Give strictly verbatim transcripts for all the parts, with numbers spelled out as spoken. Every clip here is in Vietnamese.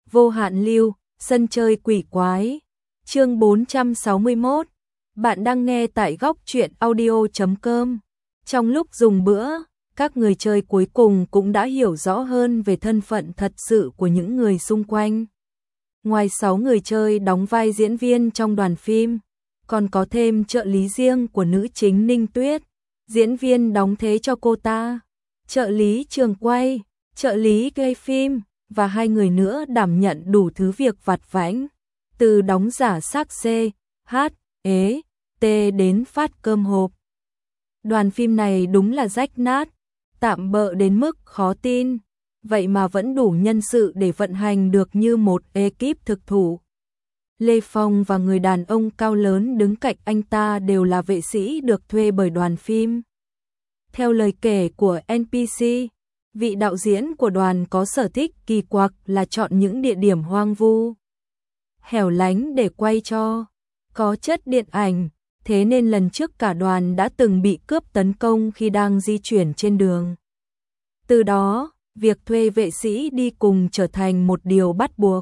Vô hạn lưu, sân chơi quỷ quái. Chương bốn trăm sáu mươi mốt. Bạn đang nghe tại góc truyện audio chấm com. Trong lúc dùng bữa, các người chơi cuối cùng cũng đã hiểu rõ hơn về thân phận thật sự của những người xung quanh. Ngoài sáu người chơi đóng vai diễn viên trong đoàn phim, còn có thêm trợ lý riêng của nữ chính Ninh Tuyết, diễn viên đóng thế cho cô ta, trợ lý trường quay, trợ lý gây phim, và hai người nữa đảm nhận đủ thứ việc vặt vãnh, từ đóng giả xác C, H, ế, T đến phát cơm hộp. Đoàn phim này đúng là rách nát, tạm bợ đến mức khó tin, vậy mà vẫn đủ nhân sự để vận hành được như một ekip thực thụ. Lê Phong và người đàn ông cao lớn đứng cạnh anh ta đều là vệ sĩ được thuê bởi đoàn phim. Theo lời kể của en pê xê, vị đạo diễn của đoàn có sở thích kỳ quặc là chọn những địa điểm hoang vu, hẻo lánh để quay cho có chất điện ảnh, thế nên lần trước cả đoàn đã từng bị cướp tấn công khi đang di chuyển trên đường. Từ đó, việc thuê vệ sĩ đi cùng trở thành một điều bắt buộc.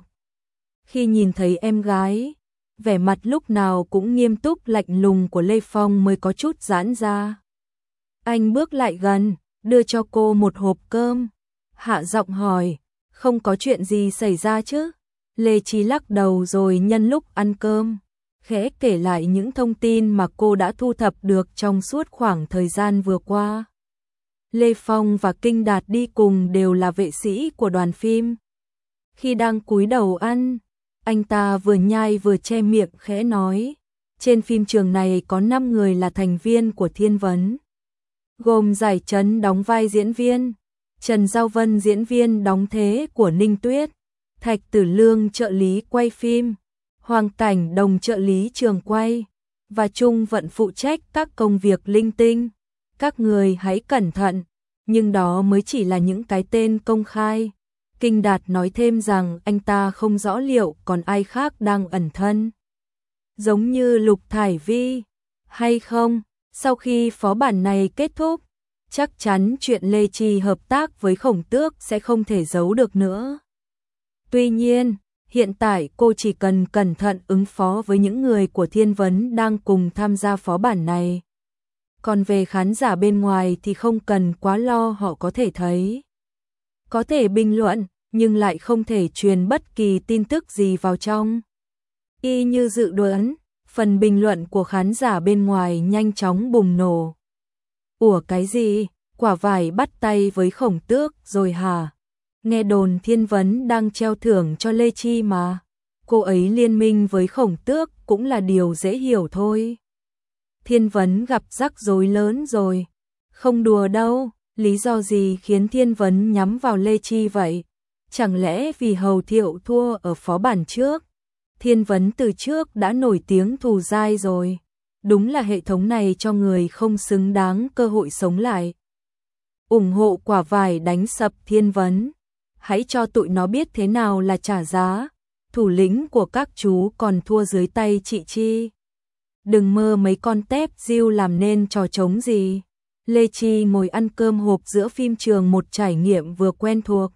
Khi nhìn thấy em gái, vẻ mặt lúc nào cũng nghiêm túc lạnh lùng của Lê Phong mới có chút giãn ra. Anh bước lại gần, đưa cho cô một hộp cơm, hạ giọng hỏi, không có chuyện gì xảy ra chứ? Lê Chi lắc đầu rồi nhân lúc ăn cơm, khẽ kể lại những thông tin mà cô đã thu thập được trong suốt khoảng thời gian vừa qua. Lê Phong và Kinh Đạt đi cùng đều là vệ sĩ của đoàn phim. Khi đang cúi đầu ăn, anh ta vừa nhai vừa che miệng khẽ nói, trên phim trường này có năm người là thành viên của Thiên Vấn, gồm Giải Trấn đóng vai diễn viên, Trần Giao Vân diễn viên đóng thế của Ninh Tuyết, Thạch Tử Lương trợ lý quay phim, Hoàng Cảnh Đồng trợ lý trường quay, và Trung Vận phụ trách các công việc linh tinh. Các người hãy cẩn thận, nhưng đó mới chỉ là những cái tên công khai. Kinh Đạt nói thêm rằng anh ta không rõ liệu còn ai khác đang ẩn thân, giống như Lục Thải Vi, hay không. Sau khi phó bản này kết thúc, chắc chắn chuyện Lê Chi hợp tác với Khổng Tước sẽ không thể giấu được nữa. Tuy nhiên, hiện tại cô chỉ cần cẩn thận ứng phó với những người của Thiên Vấn đang cùng tham gia phó bản này. Còn về khán giả bên ngoài thì không cần quá lo, họ có thể thấy, có thể bình luận, nhưng lại không thể truyền bất kỳ tin tức gì vào trong. Y như dự đoán, phần bình luận của khán giả bên ngoài nhanh chóng bùng nổ. Ủa cái gì? Quả vải bắt tay với Khổng Tước rồi hả? Nghe đồn Thiên Vấn đang treo thưởng cho Lê Chi mà. Cô ấy liên minh với Khổng Tước cũng là điều dễ hiểu thôi. Thiên Vấn gặp rắc rối lớn rồi. Không đùa đâu, lý do gì khiến Thiên Vấn nhắm vào Lê Chi vậy? Chẳng lẽ vì Hầu Thiệu thua ở phó bản trước? Thiên Vấn từ trước đã nổi tiếng thù dai rồi. Đúng là hệ thống này cho người không xứng đáng cơ hội sống lại. Ủng hộ quả vải đánh sập Thiên Vấn. Hãy cho tụi nó biết thế nào là trả giá. Thủ lĩnh của các chú còn thua dưới tay chị Chi. Đừng mơ mấy con tép diêu làm nên trò trống gì. Lê Chi ngồi ăn cơm hộp giữa phim trường, một trải nghiệm vừa quen thuộc,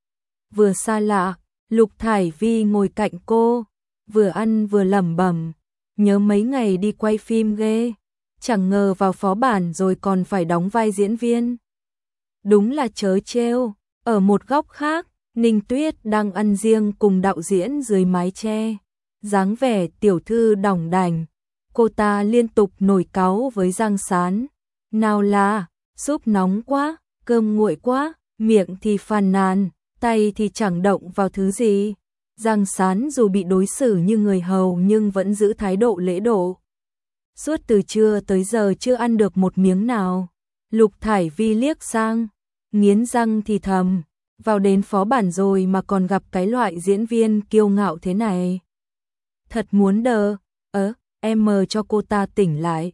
vừa xa lạ. Lục Thải Vi ngồi cạnh cô, vừa ăn vừa lẩm bẩm, nhớ mấy ngày đi quay phim ghê, chẳng ngờ vào phó bản rồi còn phải đóng vai diễn viên. Đúng là trớ trêu. Ở một góc khác, Ninh Tuyết đang ăn riêng cùng đạo diễn dưới mái che, dáng vẻ tiểu thư đỏng đảnh. Cô ta liên tục nổi cáu với Giang Sán. Nào là, súp nóng quá, cơm nguội quá, miệng thì phàn nàn, tay thì chẳng động vào thứ gì. Giang Sán dù bị đối xử như người hầu nhưng vẫn giữ thái độ lễ độ. Suốt từ trưa tới giờ chưa ăn được một miếng nào. Lục Thải Vi liếc sang, nghiến răng thì thầm, vào đến phó bản rồi mà còn gặp cái loại diễn viên kiêu ngạo thế này. Thật muốn đờ, ớ, em mờ cho cô ta tỉnh lại.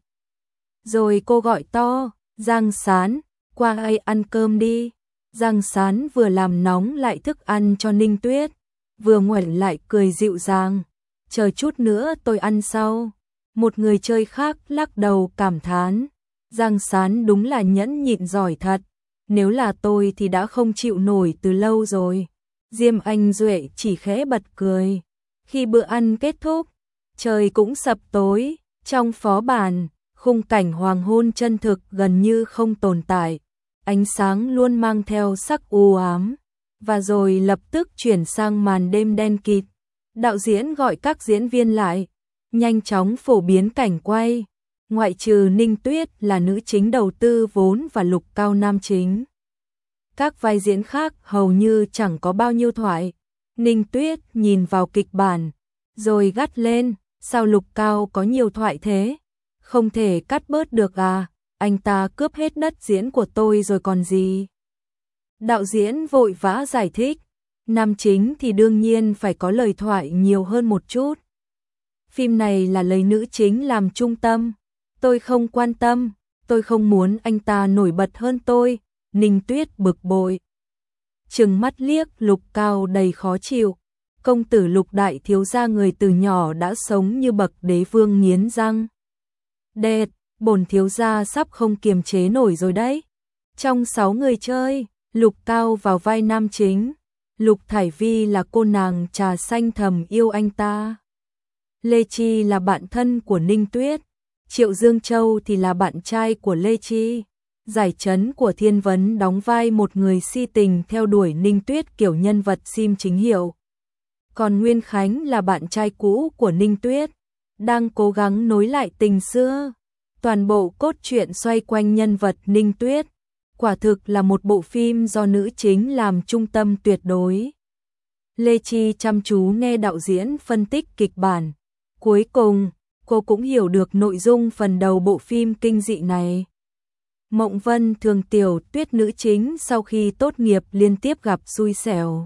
Rồi cô gọi to, Giang Sán, qua đây ăn cơm đi. Giang Sán vừa làm nóng lại thức ăn cho Ninh Tuyết, vừa ngoảnh lại cười dịu dàng, chờ chút nữa tôi ăn sau. Một người chơi khác lắc đầu cảm thán, Giang Sán đúng là nhẫn nhịn giỏi thật, nếu là tôi thì đã không chịu nổi từ lâu rồi. Diêm Anh Duệ chỉ khẽ bật cười. Khi bữa ăn kết thúc, trời cũng sập tối, trong phó bản, khung cảnh hoàng hôn chân thực gần như không tồn tại. Ánh sáng luôn mang theo sắc u ám, và rồi lập tức chuyển sang màn đêm đen kịt. Đạo diễn gọi các diễn viên lại, nhanh chóng phổ biến cảnh quay. Ngoại trừ Ninh Tuyết là nữ chính đầu tư vốn và Lục Cao nam chính. Các vai diễn khác hầu như chẳng có bao nhiêu thoại. Ninh Tuyết nhìn vào kịch bản, rồi gắt lên, sao Lục Cao có nhiều thoại thế? Không thể cắt bớt được à, anh ta cướp hết đất diễn của tôi rồi còn gì? Đạo diễn vội vã giải thích, nam chính thì đương nhiên phải có lời thoại nhiều hơn một chút. Phim này là lấy nữ chính làm trung tâm, tôi không quan tâm, tôi không muốn anh ta nổi bật hơn tôi. Ninh Tuyết bực bội, trừng mắt liếc Lục Cao đầy khó chịu. Công tử Lục đại thiếu gia người từ nhỏ đã sống như bậc đế vương nghiến răng. Đệt, bổn thiếu gia sắp không kiềm chế nổi rồi đấy. Trong sáu người chơi, Lục Cao vào vai nam chính, Lục Thải Vi là cô nàng trà xanh thầm yêu anh ta. Lê Chi là bạn thân của Ninh Tuyết, Triệu Dương Châu thì là bạn trai của Lê Chi. Giải Trấn của Thiên Vấn đóng vai một người si tình theo đuổi Ninh Tuyết kiểu nhân vật sim chính hiệu. Còn Nguyên Khánh là bạn trai cũ của Ninh Tuyết, đang cố gắng nối lại tình xưa. Toàn bộ cốt truyện xoay quanh nhân vật Ninh Tuyết. Quả thực là một bộ phim do nữ chính làm trung tâm tuyệt đối. Lê Chi chăm chú nghe đạo diễn phân tích kịch bản. Cuối cùng, cô cũng hiểu được nội dung phần đầu bộ phim kinh dị này. Mộng Vân Thường Tiểu Tuyết nữ chính sau khi tốt nghiệp liên tiếp gặp xui xẻo.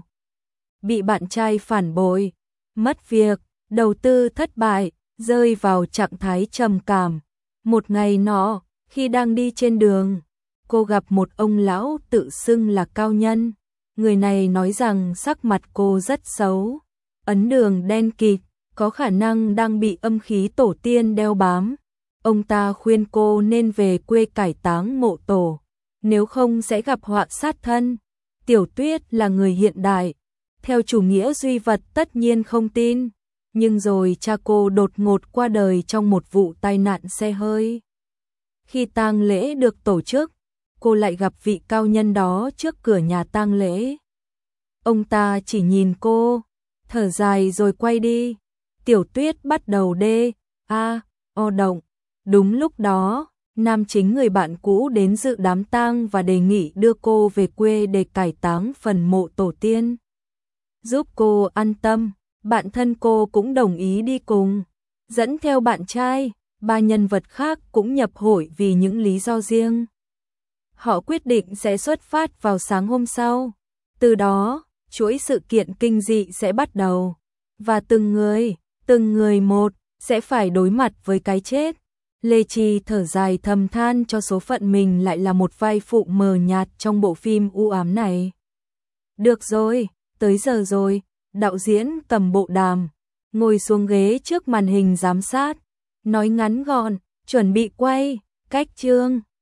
Bị bạn trai phản bội, mất việc, đầu tư thất bại, rơi vào trạng thái trầm cảm. Một ngày nọ, khi đang đi trên đường, cô gặp một ông lão tự xưng là cao nhân. Người này nói rằng sắc mặt cô rất xấu, ấn đường đen kịt, có khả năng đang bị âm khí tổ tiên đeo bám. Ông ta khuyên cô nên về quê cải táng mộ tổ, nếu không sẽ gặp họa sát thân. Tiểu Tuyết là người hiện đại, theo chủ nghĩa duy vật tất nhiên không tin, nhưng rồi cha cô đột ngột qua đời trong một vụ tai nạn xe hơi. Khi tang lễ được tổ chức, cô lại gặp vị cao nhân đó trước cửa nhà tang lễ. Ông ta chỉ nhìn cô, thở dài rồi quay đi. Tiểu Tuyết bắt đầu đê, a, o động. Đúng lúc đó, nam chính người bạn cũ đến dự đám tang và đề nghị đưa cô về quê để cải táng phần mộ tổ tiên. Giúp cô an tâm, bạn thân cô cũng đồng ý đi cùng. Dẫn theo bạn trai, ba nhân vật khác cũng nhập hội vì những lý do riêng. Họ quyết định sẽ xuất phát vào sáng hôm sau. Từ đó, chuỗi sự kiện kinh dị sẽ bắt đầu. Và từng người, từng người một, sẽ phải đối mặt với cái chết. Lê Chi thở dài thầm than cho số phận mình lại là một vai phụ mờ nhạt trong bộ phim u ám này. Được rồi, tới giờ rồi, đạo diễn cầm bộ đàm, ngồi xuống ghế trước màn hình giám sát, nói ngắn gọn, chuẩn bị quay, cách chương.